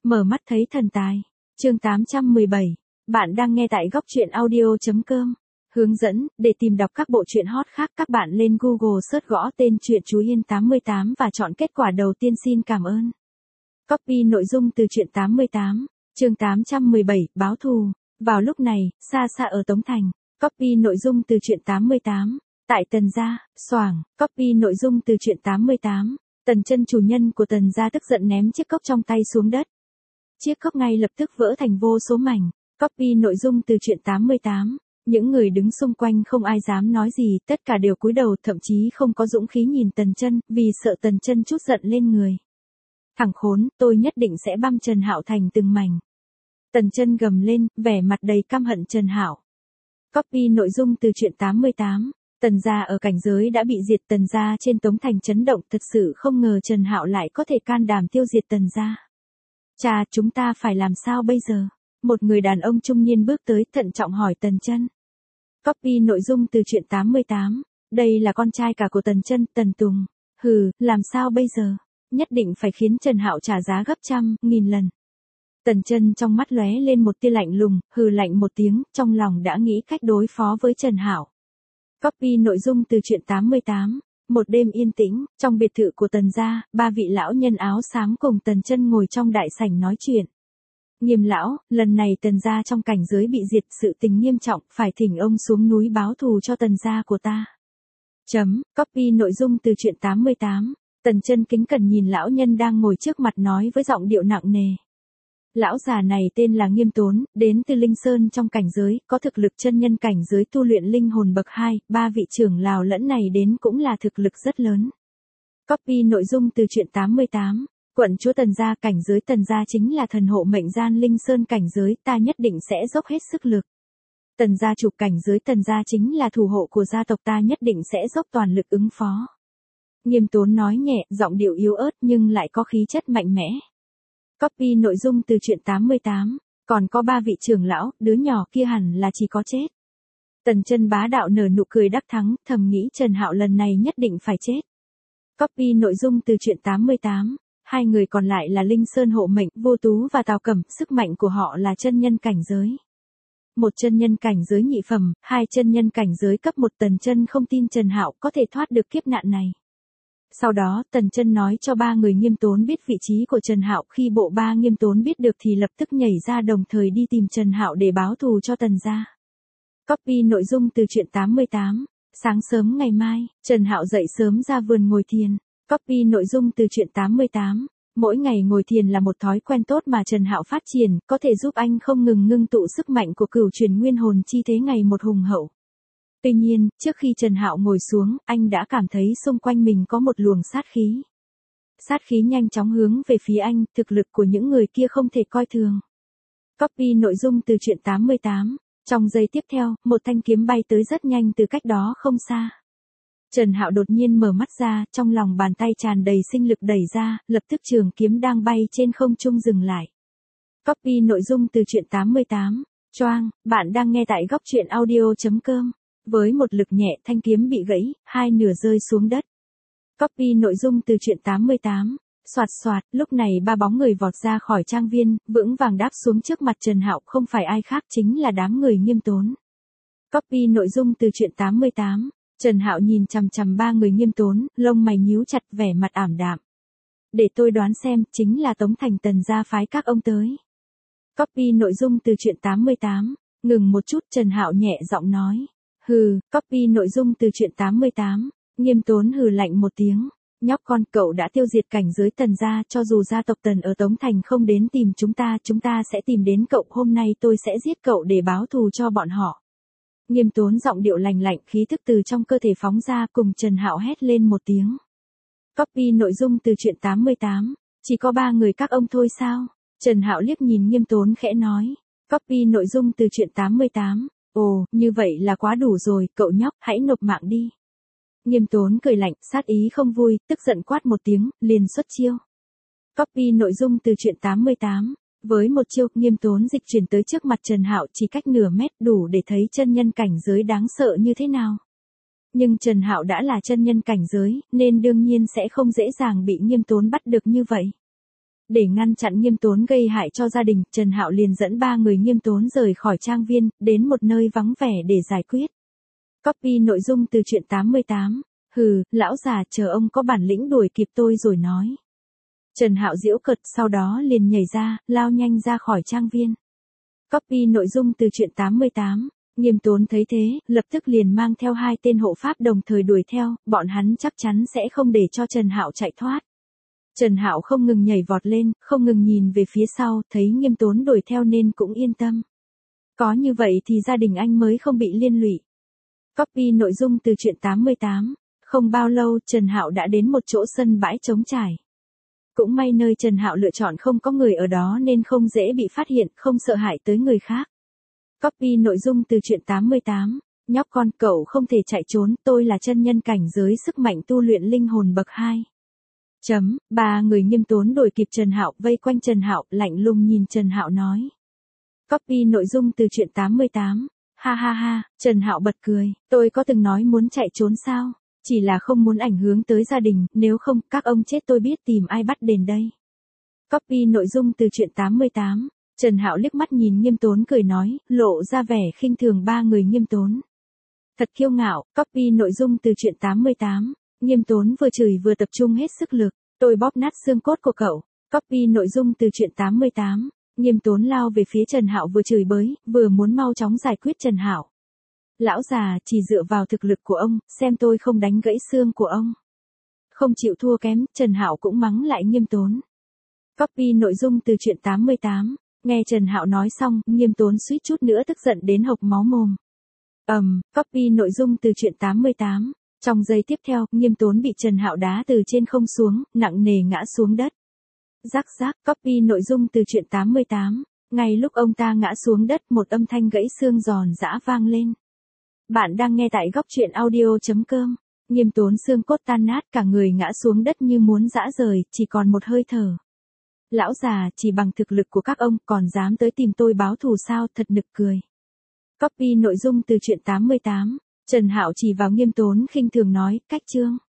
Mở mắt thấy thần tài. Chương 817. Bạn đang nghe tại góc truyện audio.com. Hướng dẫn, để tìm đọc các bộ truyện hot khác các bạn lên Google search gõ tên truyện Chú Yên 88 và chọn kết quả đầu tiên. Xin cảm ơn. Copy nội dung từ truyện 88. Chương 817, báo thù. Vào lúc này, xa xa ở Tống Thành. Copy nội dung từ truyện 88. Tại Tần gia, xoảng, copy nội dung từ truyện 88. Tần Chân chủ nhân của Tần gia tức giận ném chiếc cốc trong tay xuống đất. Chiếc cốc ngay lập tức vỡ thành vô số mảnh. Copy nội dung từ truyện 88. Những người đứng xung quanh không ai dám nói gì, tất cả đều cúi đầu, thậm chí không có dũng khí nhìn Tần Chân, vì sợ Tần Chân trút giận lên người. Thằng khốn, tôi nhất định sẽ băm Trần Hạo thành từng mảnh. Tần Chân gầm lên, vẻ mặt đầy căm hận Trần Hạo. Copy nội dung từ truyện 88. Tần gia ở cảnh giới đã bị diệt, Tần gia trên Tống Thành chấn động, thật sự không ngờ Trần Hạo lại có thể can đảm tiêu diệt Tần gia. Cha, chúng ta phải làm sao bây giờ? Một người đàn ông trung niên bước tới, thận trọng hỏi Tần Chân. Copy nội dung từ truyện 88. Đây là con trai cả của Tần Chân, Tần Tùng. Hừ, làm sao bây giờ? Nhất định phải khiến Trần Hạo trả giá gấp trăm, nghìn lần. Tần Chân trong mắt lóe lên một tia lạnh lùng, hừ lạnh một tiếng, trong lòng đã nghĩ cách đối phó với Trần Hạo. Copy nội dung từ truyện 88. Một đêm yên tĩnh, trong biệt thự của Tần gia, ba vị lão nhân áo xám cùng Tần Chân ngồi trong đại sảnh nói chuyện. Nghiêm lão, lần này Tần gia trong cảnh giới bị diệt, sự tình nghiêm trọng, phải thỉnh ông xuống núi báo thù cho Tần gia của ta. Copy nội dung từ truyện 88. Tần Chân kính cẩn nhìn lão nhân đang ngồi trước mặt nói với giọng điệu nặng nề. Lão già này tên là Nghiêm Tốn, đến từ Linh Sơn trong cảnh giới, có thực lực chân nhân cảnh giới tu luyện linh hồn bậc 2, ba vị trưởng lão lẫn này đến cũng là thực lực rất lớn. Copy nội dung từ truyện 88. Quận chúa Tần gia, cảnh giới Tần gia chính là thần hộ mệnh gian Linh Sơn cảnh giới, ta nhất định sẽ dốc hết sức lực. Tần gia chủ, cảnh giới Tần gia chính là thủ hộ của gia tộc, ta nhất định sẽ dốc toàn lực ứng phó. Nghiêm Tốn nói nhẹ, giọng điệu yếu ớt nhưng lại có khí chất mạnh mẽ. Copy nội dung từ truyện 88. Còn có ba vị trưởng lão, đứa nhỏ kia hẳn là chỉ có chết. Tần Chân bá đạo nở nụ cười đắc thắng, thầm nghĩ Trần Hạo lần này nhất định phải chết. Copy nội dung từ truyện 88. Hai người còn lại là Linh Sơn hộ mệnh, Vô Tú và Tào Cẩm, sức mạnh của họ là chân nhân cảnh giới. Một chân nhân cảnh giới nhị phẩm, hai chân nhân cảnh giới cấp 1. Tần Chân không tin Trần Hạo có thể thoát được kiếp nạn này. Sau đó, Tần Chân nói cho ba người Nghiêm Tốn biết vị trí của Trần Hạo, khi bộ ba Nghiêm Tốn biết được thì lập tức nhảy ra đồng thời đi tìm Trần Hạo để báo thù cho Tần gia. Copy nội dung từ truyện 88. Sáng sớm ngày mai, Trần Hạo dậy sớm ra vườn ngồi thiền. Copy nội dung từ truyện 88. Mỗi ngày ngồi thiền là một thói quen tốt mà Trần Hạo phát triển, có thể giúp anh không ngừng ngưng tụ sức mạnh của cửu truyền nguyên hồn chi thế ngày một hùng hậu. Tuy nhiên, trước khi Trần Hạo ngồi xuống, anh đã cảm thấy xung quanh mình có một luồng sát khí. Sát khí nhanh chóng hướng về phía anh, thực lực của những người kia không thể coi thường. Copy nội dung từ truyện 88. Trong giây tiếp theo, một thanh kiếm bay tới rất nhanh từ cách đó không xa. Trần Hạo đột nhiên mở mắt ra, trong lòng bàn tay tràn đầy sinh lực đẩy ra, lập tức trường kiếm đang bay trên không trung dừng lại. Copy nội dung từ truyện 88. Choang, bạn đang nghe tại góc truyện audio.com. Với một lực nhẹ, thanh kiếm bị gãy, hai nửa rơi xuống đất. Copy nội dung từ truyện 88. Soạt soạt, lúc này ba bóng người vọt ra khỏi trang viên, vững vàng đáp xuống trước mặt Trần Hạo, không phải ai khác chính là đám người Nghiêm Tốn. Copy nội dung từ truyện 88. Trần Hạo nhìn chằm chằm ba người Nghiêm Tốn, lông mày nhíu chặt, vẻ mặt ảm đạm. Để tôi đoán xem, chính là Tống Thành Tần gia phái các ông tới. Copy nội dung từ truyện 88. Ngừng một chút, Trần Hạo nhẹ giọng nói. Hừ, copy nội dung từ truyện 88. Nghiêm Tốn hừ lạnh một tiếng. Nhóc con, cậu đã tiêu diệt cảnh giới Tần gia, cho dù gia tộc Tần ở Tống Thành không đến tìm chúng ta sẽ tìm đến cậu, hôm nay tôi sẽ giết cậu để báo thù cho bọn họ. Nghiêm Tốn giọng điệu lành lạnh, khí thức từ trong cơ thể phóng ra, cùng Trần Hạo hét lên một tiếng. Copy nội dung từ truyện 88. Chỉ có ba người các ông thôi sao? Trần Hạo liếc nhìn Nghiêm Tốn khẽ nói. Copy nội dung từ truyện 88. Ồ, như vậy là quá đủ rồi, cậu nhóc, hãy nộp mạng đi. Nghiêm Tốn cười lạnh, sát ý không vui, tức giận quát một tiếng, liền xuất chiêu. Copy nội dung từ truyện 88. Với một chiêu, Nghiêm Tốn dịch chuyển tới trước mặt Trần Hạo, chỉ cách nửa mét, đủ để thấy chân nhân cảnh giới đáng sợ như thế nào. Nhưng Trần Hạo đã là chân nhân cảnh giới, nên đương nhiên sẽ không dễ dàng bị Nghiêm Tốn bắt được như vậy. Để ngăn chặn Nghiêm Tốn gây hại cho gia đình, Trần Hạo liền dẫn 3 người Nghiêm Tốn rời khỏi trang viên, đến một nơi vắng vẻ để giải quyết. Copy nội dung từ truyện 88. Hừ, lão già, chờ ông có bản lĩnh đuổi kịp tôi rồi nói. Trần Hạo giễu cợt, sau đó liền nhảy ra, lao nhanh ra khỏi trang viên. Copy nội dung từ truyện 88. Nghiêm Tốn thấy thế, lập tức liền mang theo 2 tên hộ pháp đồng thời đuổi theo, bọn hắn chắc chắn sẽ không để cho Trần Hạo chạy thoát. Trần Hạo không ngừng nhảy vọt lên, không ngừng nhìn về phía sau, thấy Nghiêm Tốn đuổi theo nên cũng yên tâm. Có như vậy thì gia đình anh mới không bị liên lụy. Copy nội dung từ truyện 88. Không bao lâu, Trần Hạo đã đến một chỗ sân bãi trống trải. Cũng may nơi Trần Hạo lựa chọn không có người ở đó nên không dễ bị phát hiện, không sợ hãi tới người khác. Copy nội dung từ truyện 88. Nhóc con, cậu không thể chạy trốn, tôi là chân nhân cảnh giới sức mạnh tu luyện linh hồn bậc 2. 3 người Nghiêm Tốn đuổi kịp Trần Hạo, vây quanh Trần Hạo, lạnh lùng nhìn Trần Hạo nói. Copy nội dung từ truyện 88. Ha ha ha, Trần Hạo bật cười, tôi có từng nói muốn chạy trốn sao? Chỉ là không muốn ảnh hưởng tới gia đình, nếu không, các ông chết tôi biết tìm ai bắt đền đây. Copy nội dung từ truyện 88. Trần Hạo liếc mắt nhìn Nghiêm Tốn cười nói, lộ ra vẻ khinh thường 3 người Nghiêm Tốn. Thật kiêu ngạo. Copy nội dung từ truyện 88. Nghiêm Tốn vừa chửi vừa tập trung hết sức lực, tôi bóp nát xương cốt của cậu. Copy nội dung từ truyện 88. Nghiêm Tốn lao về phía Trần Hạo vừa chửi bới, vừa muốn mau chóng giải quyết Trần Hạo. Lão già, chỉ dựa vào thực lực của ông, xem tôi không đánh gãy xương của ông. Không chịu thua kém, Trần Hạo cũng mắng lại Nghiêm Tốn. Copy nội dung từ truyện 88. Nghe Trần Hạo nói xong, Nghiêm Tốn suýt chút nữa tức giận đến hộc máu mồm. Copy nội dung từ truyện 88. Trong giây tiếp theo, Nghiêm Tốn bị Trần Hạo đá từ trên không xuống, nặng nề ngã xuống đất. Rắc rắc. Copy nội dung từ truyện 88. Ngay lúc ông ta ngã xuống đất, một âm thanh gãy xương giòn giã vang lên. Bạn đang nghe tại góc truyện audio.com. Nghiêm Tốn xương cốt tan nát, cả người ngã xuống đất như muốn giã rời, chỉ còn một hơi thở. Lão già, chỉ bằng thực lực của các ông còn dám tới tìm tôi báo thù sao, thật nực cười. Copy nội dung từ truyện 88. Trần Hạo chỉ vào Nghiêm Tốn khinh thường nói, cách chương.